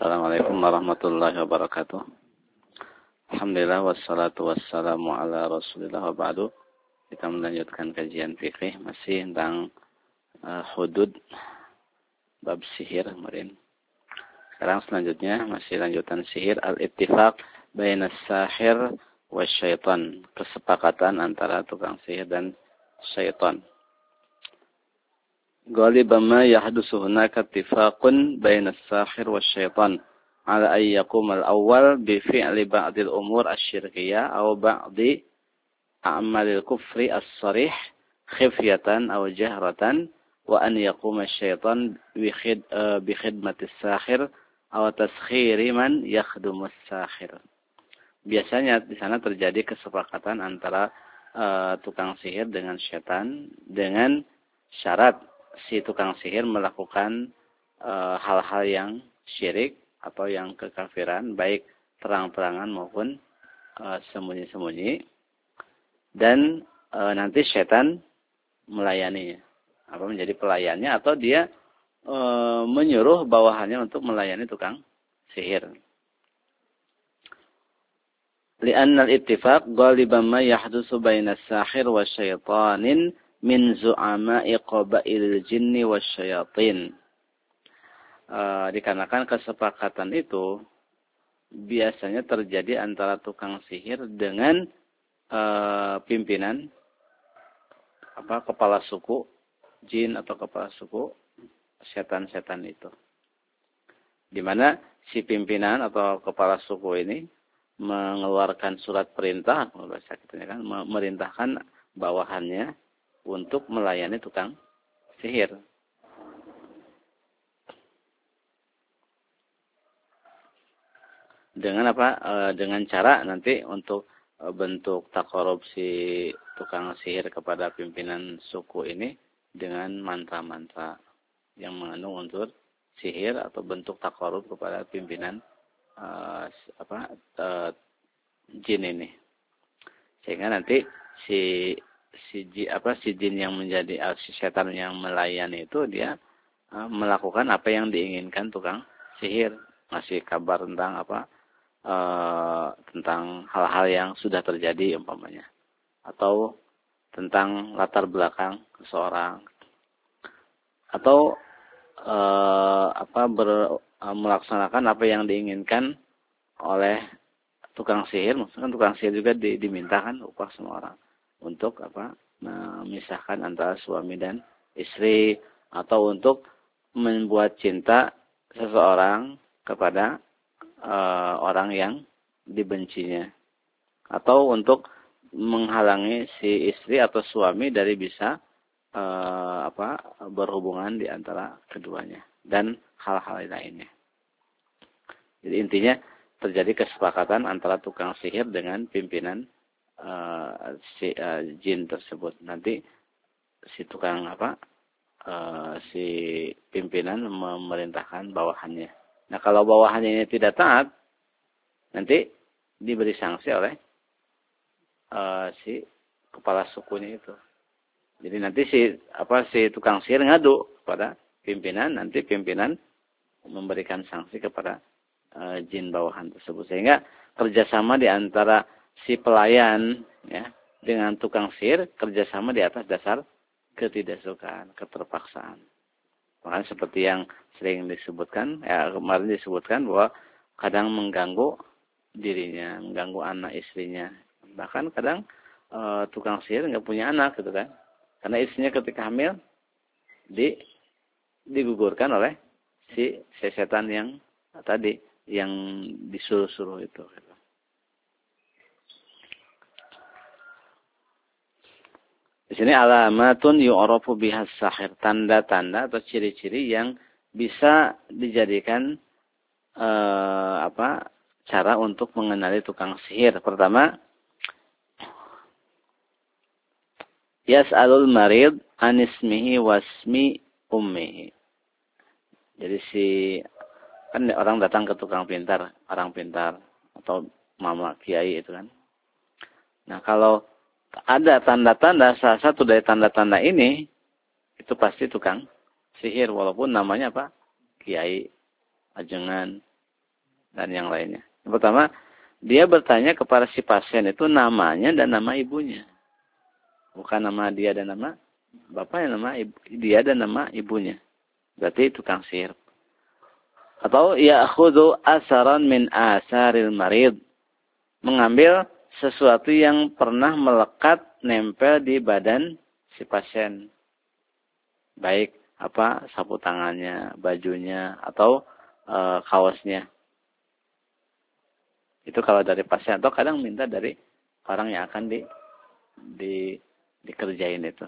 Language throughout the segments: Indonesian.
Assalamualaikum warahmatullahi wabarakatuh. Alhamdulillah wassalatu wassalamu ala Rasulillah wa ba'du. Kita melanjutkan kajian fikih masih tentang hudud bab sihir kemarin. Sekarang selanjutnya masih lanjutan sihir, al-ittifaq bainas sahir wasyaitan, kesepakatan antara tukang sihir dan syaitan. غالبا ما يحدث هناك اتفاق بين الساحر والشيطان على أن يقوم الأول بفعل بعض الأمور الشركية أو بعض أعمال الكفر الصريح خفية أو جهرة وأن يقوم الشيطان بخدمة الساحر أو تسخير من يخدم الساحر. Biasanya di sana terjadi kesepakatan antara tukang sihir dengan syaitan dengan syarat si tukang sihir melakukan hal-hal yang syirik atau yang kekafiran, baik terang-terangan maupun sembunyi-sembunyi, dan nanti setan melayaninya, menjadi pelayannya, atau dia menyuruh bawahannya untuk melayani tukang sihir. Li'anna al-ittifaq ghaliban ma yahdutsu baina as-sahir wa syaitanin min zu'ama'i qabailil jinni wasyayatin. Dikarenakan kesepakatan itu biasanya terjadi antara tukang sihir dengan pimpinan kepala suku jin atau kepala suku setan-setan itu. Di mana si pimpinan atau kepala suku ini mengeluarkan surat perintah, kalau bahasa kita kan, memerintahkan bawahannya untuk melayani tukang sihir. Dengan dengan cara nanti untuk bentuk takarub si tukang sihir kepada pimpinan suku ini dengan mantra-mantra yang mengandung unsur sihir atau bentuk takarub kepada pimpinan jin ini. Sehingga nanti si jin yang menjadi si setan yang melayani itu dia melakukan apa yang diinginkan tukang sihir, ngasih kabar tentang tentang hal-hal yang sudah terjadi umpamanya, atau tentang latar belakang seseorang, atau melaksanakan apa yang diinginkan oleh tukang sihir. Maksudnya tukang sihir juga dimintakan upah sama orang untuk memisahkan antara suami dan istri, atau untuk membuat cinta seseorang kepada orang yang dibencinya, atau untuk menghalangi si istri atau suami dari bisa berhubungan di antara keduanya dan hal-hal lainnya. Jadi intinya terjadi kesepakatan antara tukang sihir dengan pimpinan si jin tersebut. Nanti si tukang si pimpinan memerintahkan bawahannya. Nah, kalau bawahannya ini tidak taat, nanti diberi sanksi oleh si kepala sukunya itu. Jadi nanti si tukang sihir ngadu kepada pimpinan, nanti pimpinan memberikan sanksi kepada jin bawahan tersebut. Sehingga kerjasama di antara si pelayan dengan tukang sihir kerjasama di atas dasar ketidaksukaan, keterpaksaan. Makanya seperti yang sering disebutkan, kemarin disebutkan bahwa kadang mengganggu dirinya, mengganggu anak istrinya. Bahkan kadang tukang sihir nggak punya anak gitu kan. Karena istrinya ketika hamil digugurkan oleh si setan yang tadi, yang disuruh-suruh itu. Di sini alamatun yu'rafu bihas sahir, tanda-tanda atau ciri-ciri yang bisa dijadikan cara untuk mengenali tukang sihir. Pertama, yas'alul marid an ismihi wasmi ummihi. Jadi kan orang datang ke tukang pintar, orang pintar atau mama kiai itu kan. Nah, kalau ada tanda-tanda, salah satu dari tanda-tanda ini itu pasti tukang sihir, walaupun namanya kiai, ajengan, dan yang lainnya. Yang pertama, dia bertanya kepada si pasien itu namanya dan nama ibunya. Bukan nama dia dan nama bapaknya, nama dia dan nama ibunya. Berarti tukang sihir. Atau ya'khudhu asaran min asaril marid. Mengambil sesuatu yang pernah melekat nempel di badan si pasien. Baik sapu tangannya, bajunya, atau kaosnya. Itu kalau dari pasien. Atau kadang minta dari orang yang akan dikerjain itu.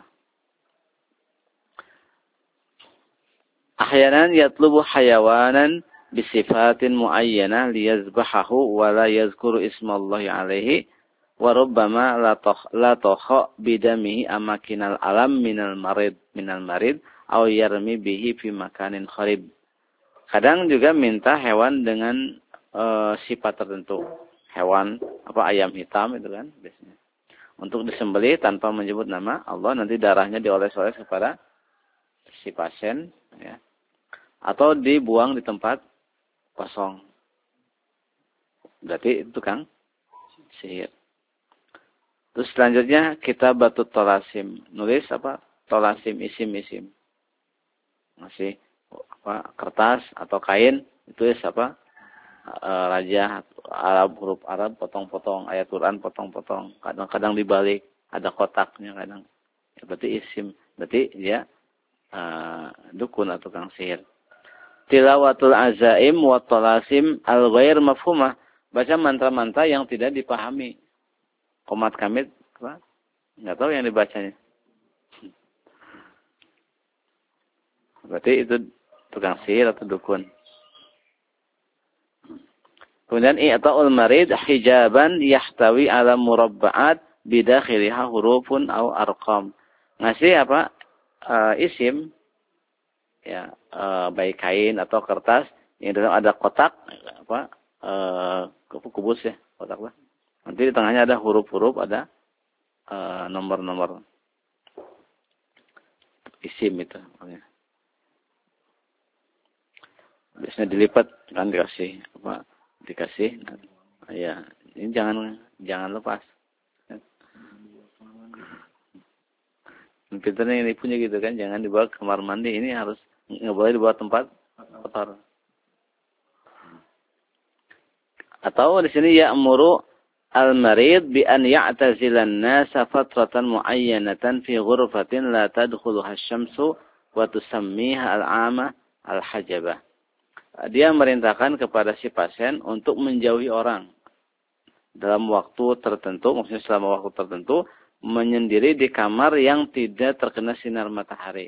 Ahyanan yatlubu hayawanan bisifatin muayyanah liyazbahahu wa la yazkuru ismallahi alaihi wa rubbama la tokha bidamihi amakinal alam minal marid aw yarmi bihi fi makanin kharib. Kadang juga minta hewan dengan sifat tertentu. Hewan ayam hitam itu kan biasanya. Untuk disembelih tanpa menyebut nama Allah, nanti darahnya dioles-oles kepada si pasien, ya. Atau dibuang di tempat kosong. Berarti itu tukang sihir. Terus selanjutnya kita batu tolasim. Nulis tolasim isim-isim. Masih kertas atau kain, ditulis raja Arab, huruf Arab, potong-potong, ayat Quran potong-potong. Kadang-kadang dibalik, ada kotaknya kadang. Ya, berarti isim. Berarti dia dukun atau tukang sihir. Tilawatul azaim wa tolasim al-ghair mafhumah. Baca mantra-mantra yang tidak dipahami. Qomat kamit, nggak tahu yang dibacanya. Berarti itu tukang sihir atau dukun. Kemudian i'ta'ul marid hijaban yahtawi ala murabba'at bidakhiliha hurufun aw arqam. Ngasih isim, ya, baik kain atau kertas yang dalam ada kotak, kubus ya, kotak lah. Nanti di tengahnya ada huruf-huruf, ada nomor-nomor isim itu. Biasanya dilipat kan dikasih. Ya, ini jangan lepas. Pinternya ini punya gitu kan, jangan dibawa ke kamar mandi, ini harus nggak boleh dibawa tempat kotor. Atau di sini ya'muru al-marid bi an ya'tazilan nasa fatratan muayyanatan fi ghurfatin la tadkhuluha asy-syamsu wa tusammiha al-'ama al-hajabah. Dia merintahkan kepada si pasien untuk menjauhi orang dalam waktu tertentu, maksudnya selama waktu tertentu, menyendiri di kamar yang tidak terkena sinar matahari.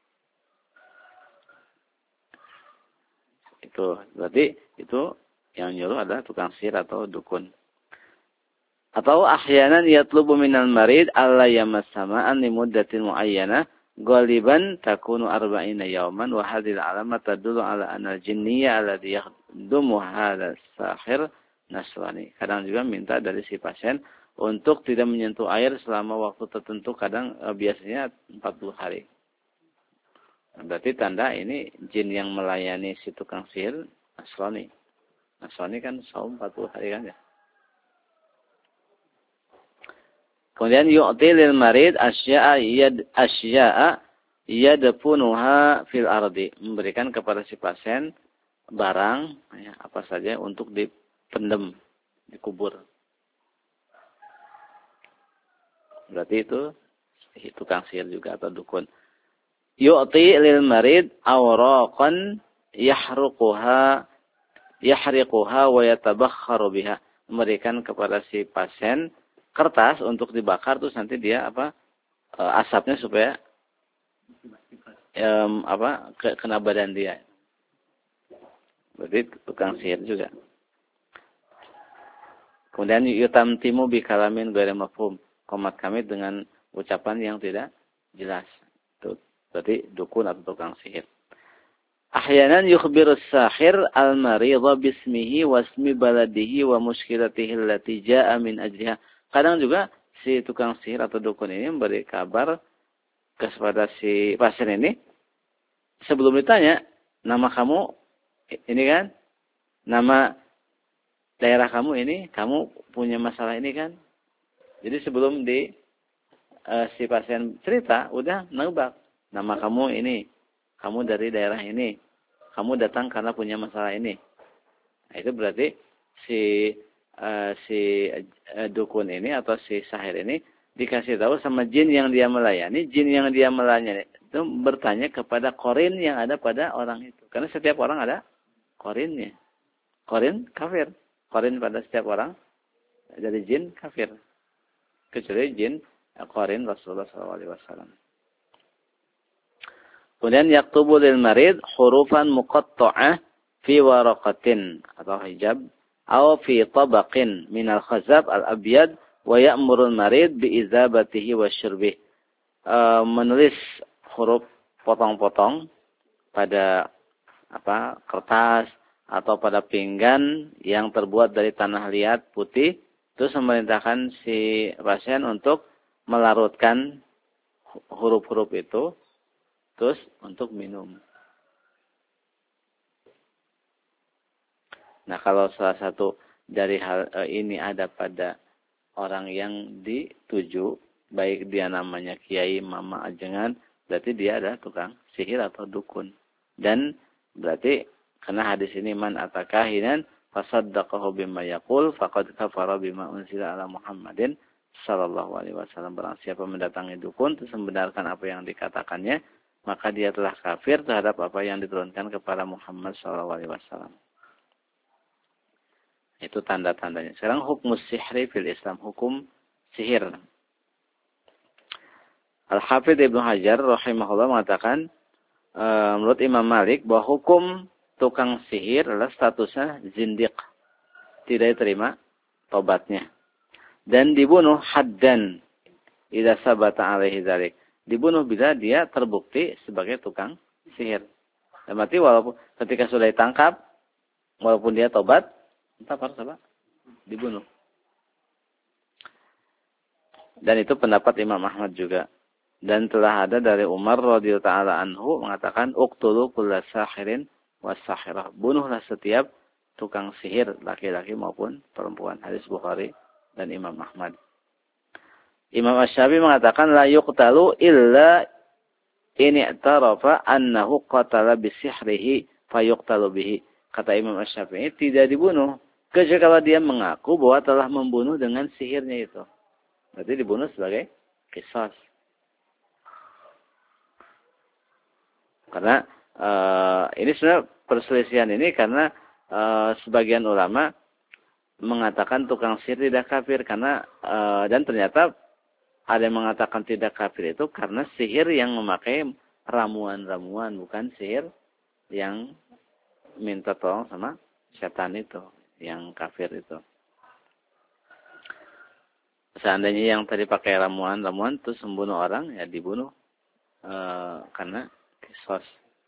Itu berarti itu yang nyuruh adalah tukang sihir atau dukun. Atau ahyanan yatlubu minal marid alla yamassama'an limuddatin muayyanah ghaliban takunu 40 yawman wa hadhil alamat tadullu ala anal jinniyya alladhi yakhdumu hadzal sahir nasrani. Kadang juga minta dari si pasien untuk tidak menyentuh air selama waktu tertentu, kadang biasanya 40 hari. Berarti tanda ini jin yang melayani si tukang sihir Nasrani. Nasrani kan saum 40 hari kan ya. Kemudian yu'ti lil marid asya'a yadfunuha fil ardi. Memberikan kepada si pasien barang, ya, apa saja untuk dipendam, dikubur. Berarti itu tukang sihir juga atau dukun. Yu'ti lil marid awraqan yahriquha wa yatabakharu biha. Memberikan kepada si pasien kertas untuk dibakar, terus nanti dia asapnya supaya kena badan dia. Berarti tukang sihir juga. Kemudian yutamtimu bi kalamin ghairi mafhum. Qomat kami dengan ucapan yang tidak jelas. Itu berarti dukun atau tukang sihir. Ahyanan yukhbiru as-sahir al-maridha bismihi wa ismi baladihi wa mushkilatihi allati jaa'a min ajliha. Kadang juga si tukang sihir atau dukun ini memberi kabar kepada si pasien ini sebelum ditanya, nama kamu ini kan? Nama daerah kamu ini, kamu punya masalah ini kan. Jadi sebelum si pasien cerita, udah nebak. Nama kamu ini, kamu dari daerah ini, kamu datang karena punya masalah ini. Nah, itu berarti si dukun ini atau si sahir ini dikasih tahu sama jin yang dia melayani. Jin yang dia melayani itu bertanya kepada korin yang ada pada orang itu. Karena setiap orang ada korinnya. Korin kafir. Korin pada setiap orang dari jin kafir. Kecuali jin korin Rasulullah SAW. Kemudian yaktubu lil marid hurufan muqatta'ah fi waraqatin atau hijab atau fi tabaqin minal khazab al-abyad wa ya'murul marid bi izabatihi wa syurbih. Menulis huruf potong-potong pada kertas atau pada pinggan yang terbuat dari tanah liat putih, terus memerintahkan si pasien untuk melarutkan huruf-huruf itu, terus untuk minum. Nah, kalau salah satu dari hal ini ada pada orang yang dituju, baik dia namanya kiai, mama, ajengan, berarti dia adalah tukang sihir atau dukun. Dan berarti karena hadis ini man atakahinan fasaddaqahu bima yaqul faqad kafara bima unzila ala Muhammadin sallallahu alaihi wasallam. Barang siapa mendatangi dukun terus membenarkan apa yang dikatakannya, maka dia telah kafir terhadap apa yang diturunkan kepada Muhammad sallallahu alaihi wasallam. Itu tanda-tandanya. Sekarang hukum sihri fil Islam, hukum sihir. Al-Hafidz Ibnu Hajar rahimahullah mengatakan menurut Imam Malik bahwa hukum tukang sihir adalah statusnya zindiq, tidak diterima tobatnya, dan dibunuh haddan idza sabata alaihi dzalik. Dibunuh bila dia terbukti sebagai tukang sihir. Dan berarti walaupun ketika sudah ditangkap, walaupun dia tobat, tetap harus dibunuh. Dan itu pendapat Imam Ahmad juga. Dan telah ada dari Umar radhiyallahu taala anhu mengatakan uqtulu kulla sahirin was-sahirah. Bunuhlah setiap tukang sihir, laki-laki maupun perempuan. Hadis Bukhari dan Imam Ahmad. Imam Asy-Syafi'i mengatakan la yuqtalu illa in i'tarafa annahu qatala bisihrihi fayuqtalu bihi. Kata Imam Asy-Syafi'i tidak dibunuh kecuali kalau dia mengaku bahwa telah membunuh dengan sihirnya itu. Berarti dibunuh sebagai qisas. Karena ini sebenarnya perselisihan ini karena sebagian ulama mengatakan tukang sihir tidak kafir karena dan ternyata ada yang mengatakan tidak kafir itu karena sihir yang memakai ramuan-ramuan, bukan sihir yang minta tolong sama setan itu, yang kafir itu. Seandainya yang tadi pakai ramuan-ramuan terus membunuh orang, ya dibunuh karena kisos.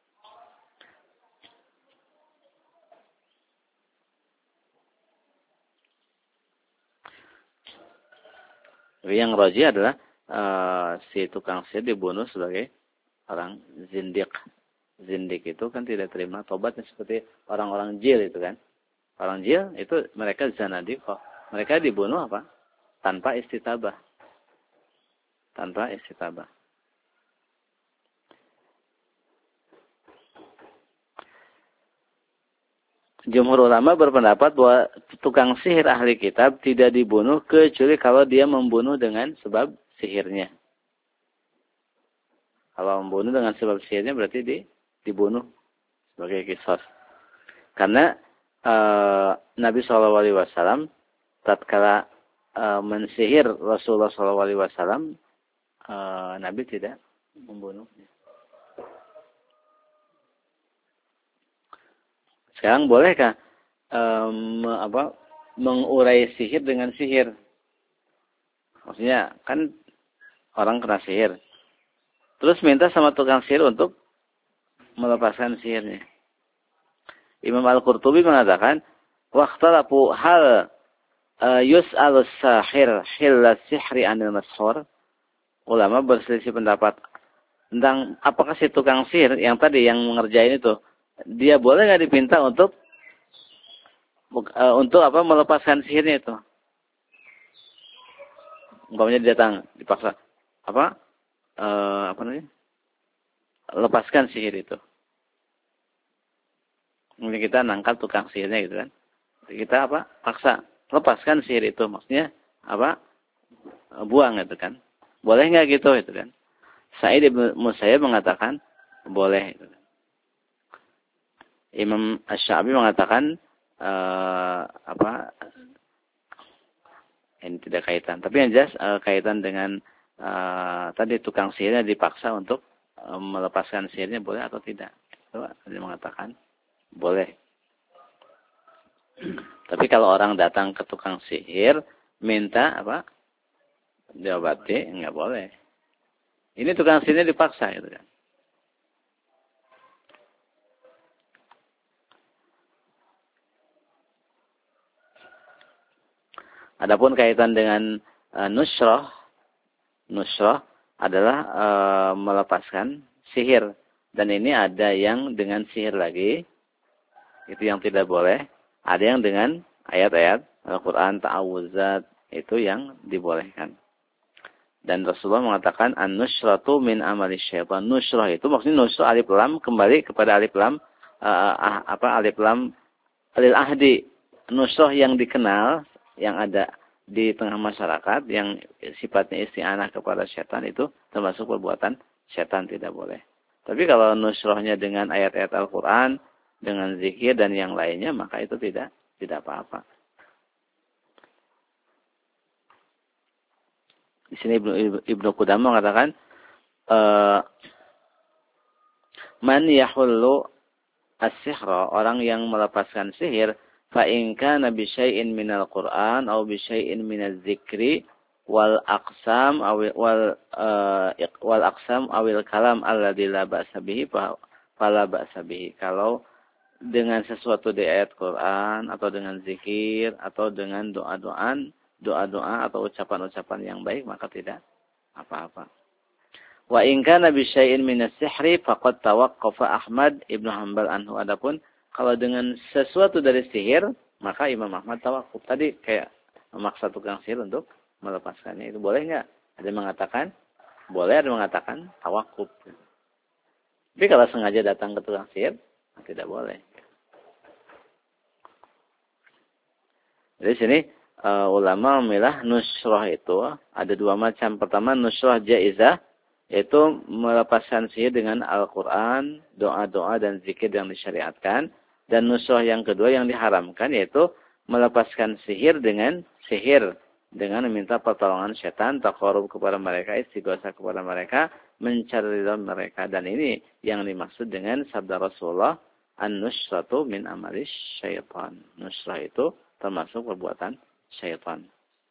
Tapi yang rajih adalah si tukang sihir dibunuh sebagai orang zindik. Zindik itu kan tidak terima tobatnya seperti orang-orang jil itu kan. Orang jil itu mereka zanadiqah. Mereka dibunuh apa? Tanpa istitabah. Tanpa istitabah. Jumhur ulama berpendapat bahwa tukang sihir ahli kitab tidak dibunuh kecuali kalau dia membunuh dengan sebab sihirnya. Kalau membunuh dengan sebab sihirnya berarti dibunuh sebagai qisas. Karena Nabi SAW tatkala mensihir Rasulullah SAW, Nabi tidak membunuhnya. Sekarang bolehkah mengurai sihir dengan sihir? Maksudnya kan orang kena sihir, terus minta sama tukang sihir untuk melepaskan sihirnya. Imam Al-Qurtubi mengatakan, waqtalafu hal yus'alus sahir hilla sihri anil mashur. Ulama berselisih pendapat tentang apakah si tukang sihir yang tadi yang mengerjain itu, dia boleh nggak dipinta untuk untuk apa? Melepaskan sihirnya itu. Umpamanya datang dipaksa apa? Apa namanya? Lepaskan sihir itu. Mungkin kita nangkal tukang sihirnya gitu kan. Kita apa? Paksa lepaskan sihir itu. Maksudnya apa? Buang itu kan. Boleh nggak gitu itu kan? Sa'id bin Musayyib mengatakan boleh itu. Imam Asy-Sya'bi mengatakan apa? Ini tidak kaitan. Tapi yang jelas kaitan dengan tadi tukang sihirnya dipaksa untuk melepaskan sihirnya boleh atau tidak. Itu dia mengatakan boleh. Tapi kalau orang datang ke tukang sihir minta apa? Diobati, enggak boleh. Ini tukang sihirnya dipaksa gitu kan. Adapun kaitan dengan nusrah adalah melepaskan sihir. Dan ini ada yang dengan sihir lagi, itu yang tidak boleh. Ada yang dengan ayat-ayat Al-Quran, ta'awuzat, itu yang dibolehkan. Dan Rasulullah mengatakan, an-nusratu min amali syaitan. Nusrah itu maksudnya nusrah alif lam kembali kepada alif lam, alif lam alil ahdi. Nusrah yang dikenal, yang ada di tengah masyarakat, yang sifatnya isti'anah kepada syaitan itu termasuk perbuatan syaitan, tidak boleh. Tapi kalau nusrahnya dengan ayat-ayat Al-Quran, dengan zikir dan yang lainnya, maka itu tidak apa-apa. Di sini Ibnu Qudamah mengatakan, man yahullu as-sihra, orang yang melepaskan sihir, fa in kana bi syai'in minal Qur'an aw bi syai'in minaz zikri wal aqsam awil kalam alladzi la ba'sa bihi fala ba'sa bihi. Kalau dengan sesuatu di ayat Quran atau dengan zikir atau dengan doa-doa atau ucapan-ucapan yang baik, maka tidak apa-apa. Wa in kana bi syai'in minas sihri faqad tawaqqafa Ahmad Ibnu Hanbal anhu. Adapun kalau dengan sesuatu dari sihir, maka Imam Ahmad tawakuf. Tadi kayak memaksa tukang sihir untuk melepaskannya. Itu boleh nggak? Ada yang mengatakan boleh, ada yang mengatakan tawakuf. Tapi kalau sengaja datang ke tukang sihir, tidak boleh. Jadi sini ulama memilah nusrah itu ada dua macam. Pertama nusrah jaizah, yaitu melepaskan sihir dengan Al-Quran, doa-doa dan zikir yang disyariatkan. Dan nusrah yang kedua yang diharamkan, yaitu melepaskan sihir dengan meminta pertolongan syaitan, taqarrub kepada mereka, istighosa kepada mereka, mencari ridha mereka. Dan ini yang dimaksud dengan sabda Rasulullah, an-nusratu min amali syaitan. Nusrah itu termasuk perbuatan syaitan.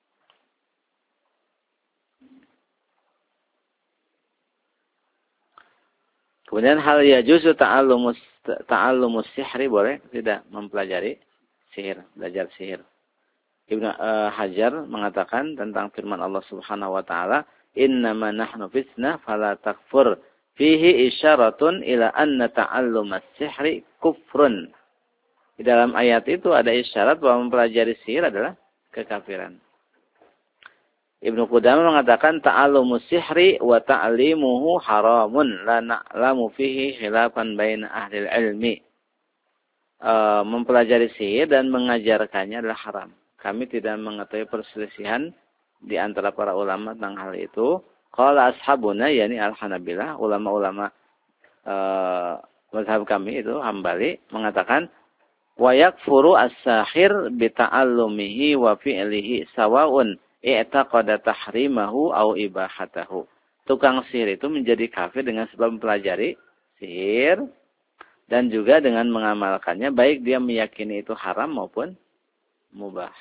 Kemudian hal yajuzu ta'allumus sihri, boleh tidak mempelajari sihir, belajar sihir. Ibnu Hajar mengatakan tentang firman Allah Subhanahu wa taala, "Innama nahnu fitnah fala takfur." Fihi isyaratun ila anna ta'allumas sihri kufrun. Di dalam ayat itu ada isyarat bahwa mempelajari sihir adalah kekafiran. Ibnu Qudamah mengatakan ta'allumus sihri wa ta'limuhu haramun la na'lamu fihi khilafan baina ahli ilmi. Mempelajari sihir dan mengajarkannya adalah haram. Kami tidak mengetahui perselisihan di antara para ulama tentang hal itu. Qala ashabuna, yani al-Hanabilah, ulama-ulama mazhab kami itu Hambali, mengatakan wa yakfuru as-sahir bi ta'allumihi wa fi'lihi sawa'un i'taqada tahrimahu au ibahatahu. Tukang sihir itu menjadi kafir dengan sebab mempelajari sihir dan juga dengan mengamalkannya, baik dia meyakini itu haram maupun mubah.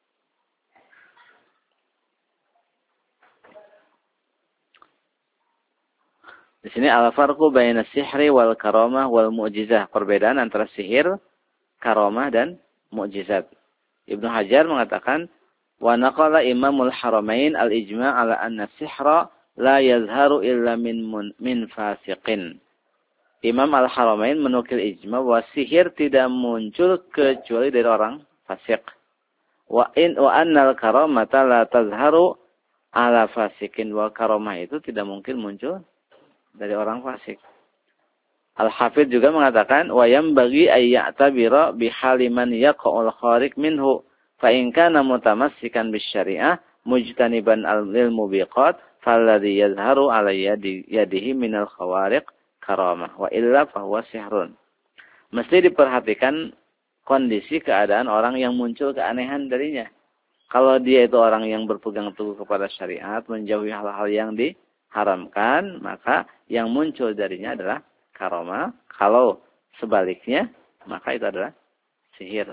Di sini al-farqu baina sihri wal karamah wal mu'jizah, perbedaan antara sihir, karamah dan mukjizat. Ibnu Hajar mengatakan, wa naqala Imamul Haramain al-ijma' ala anna sihra la yazharu illa min fasiqin. Imam Al-Haramain menukil ijma' bahwa sihir tidak muncul kecuali dari orang fasik. Wa annal karamata la tazharu ala fasikin. Wa karamah itu tidak mungkin muncul dari orang fasik. Al-Hafidz juga mengatakan wa yambaghi ay ya'tabira bihali man yaqa'ul khariq minhu fa in kana mutamassikan bisyari'ah mujtaniban lil mubiqat falladhi yazharu ala yadihi minal khawariq karamah wa illa fahuwa sihrun. Mesti diperhatikan kondisi keadaan orang yang muncul keanehan darinya. Kalau dia itu orang yang berpegang teguh kepada syariat, menjauhi hal-hal yang diharamkan, maka yang muncul darinya adalah karamah. Kalau sebaliknya, maka itu adalah sihir.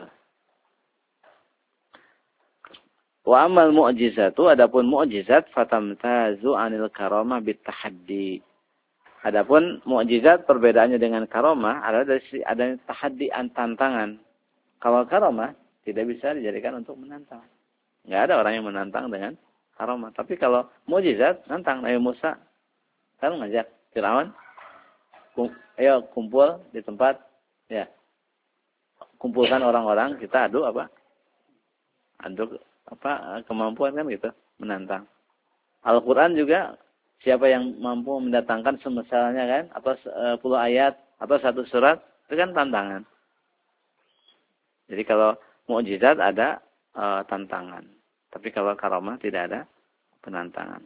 Wa amal mu'jizatu, adapun mu'jizat fatamtazu anil karamah bitahaddi. Adapun mu'jizat perbedaannya dengan karamah adalah dari adanya tahaddi, tantangan. Kalau karamah tidak bisa dijadikan untuk menantang. Enggak ada orang yang menantang dengan karamah. Tapi kalau mu'jizat, nantang. Nabi Musa kan ngajak Firaun, ayo kumpul di tempat, ya. Kumpulkan orang-orang, kita adu apa? Adu apa kemampuan kan gitu, menantang. Al-Qur'an juga siapa yang mampu mendatangkan semisalnya kan, atau 10 ayat atau 1 surat, itu kan tantangan. Jadi kalau mukjizat ada tantangan. Tapi kalau karamah tidak ada penantangan.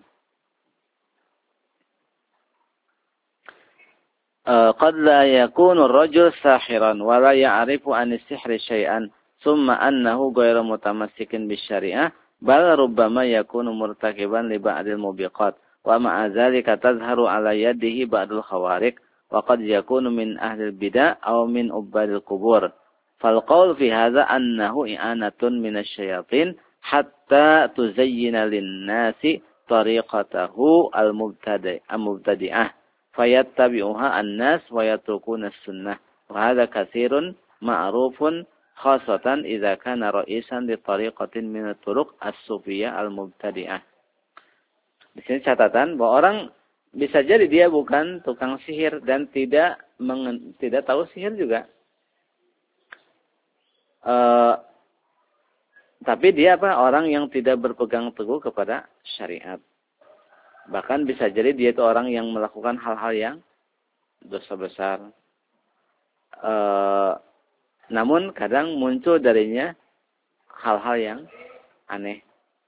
Qad la yakunu ar-rajul sahiran wa la ya'rifu an as-sihri syai'an thumma annahu ghairu mutamassikin bisyari'ah bal rubbama yakunu murtakiban li ba'dil mubiqat wa ma'a dzalika tazharu ala yadihi ba'dul khawariq wa qad yakunu min ahli bidah aw min ubadil qubur. Fal qaul fi hadza annahu i'anatun min asy-syayatin hatta tuzayyina lin-nasi tariqatahu al-mubtadi'ah fayattabi'uha an-nas wa yatrukuna as-sunnah wa hadza katsirun ma'rufun khasatan idza kana ra'isan li tariqatin min at-turuq as-sufiyyah al-mubtadi'ah. Di sini catatan bahwa orang bisa jadi dia bukan tukang sihir dan tidak tahu sihir juga. Tapi dia orang yang tidak berpegang teguh kepada syariat. Bahkan bisa jadi dia itu orang yang melakukan hal-hal yang dosa besar. Namun kadang muncul darinya hal-hal yang aneh.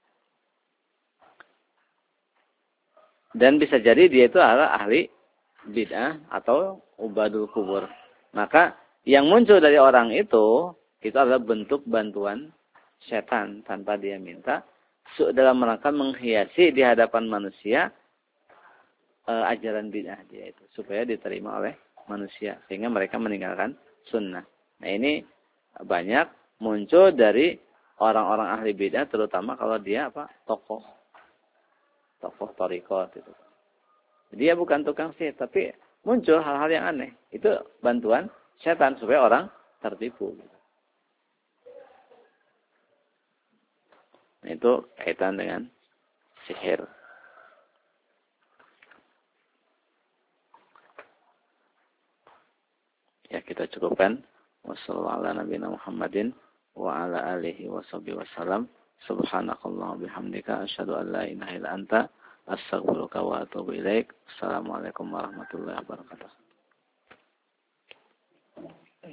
Dan bisa jadi dia itu adalah ahli bid'ah atau ubadul kubur. Maka yang muncul dari orang itu adalah bentuk bantuan setan tanpa dia minta. Dalam rangka menghiasi di hadapan manusia ajaran bid'ah dia itu. Supaya diterima oleh manusia. Sehingga mereka meninggalkan sunnah. Nah ini banyak muncul dari orang-orang ahli bid'ah. Terutama kalau dia tokoh thariqat itu. Dia bukan tukang sihir. Tapi muncul hal-hal yang aneh. Itu bantuan setan supaya orang tertipu. Nah, itu kaitan dengan sihir. Ya, kita cukupkan. Wassalamualaikum Muhammadin wa ala alihi washabihi wasallam. Subhanakallah bihamdika asyhadu an la ilaha illa anta astaghfiruka wa atubu ilaik. Assalamualaikum warahmatullahi wabarakatuh.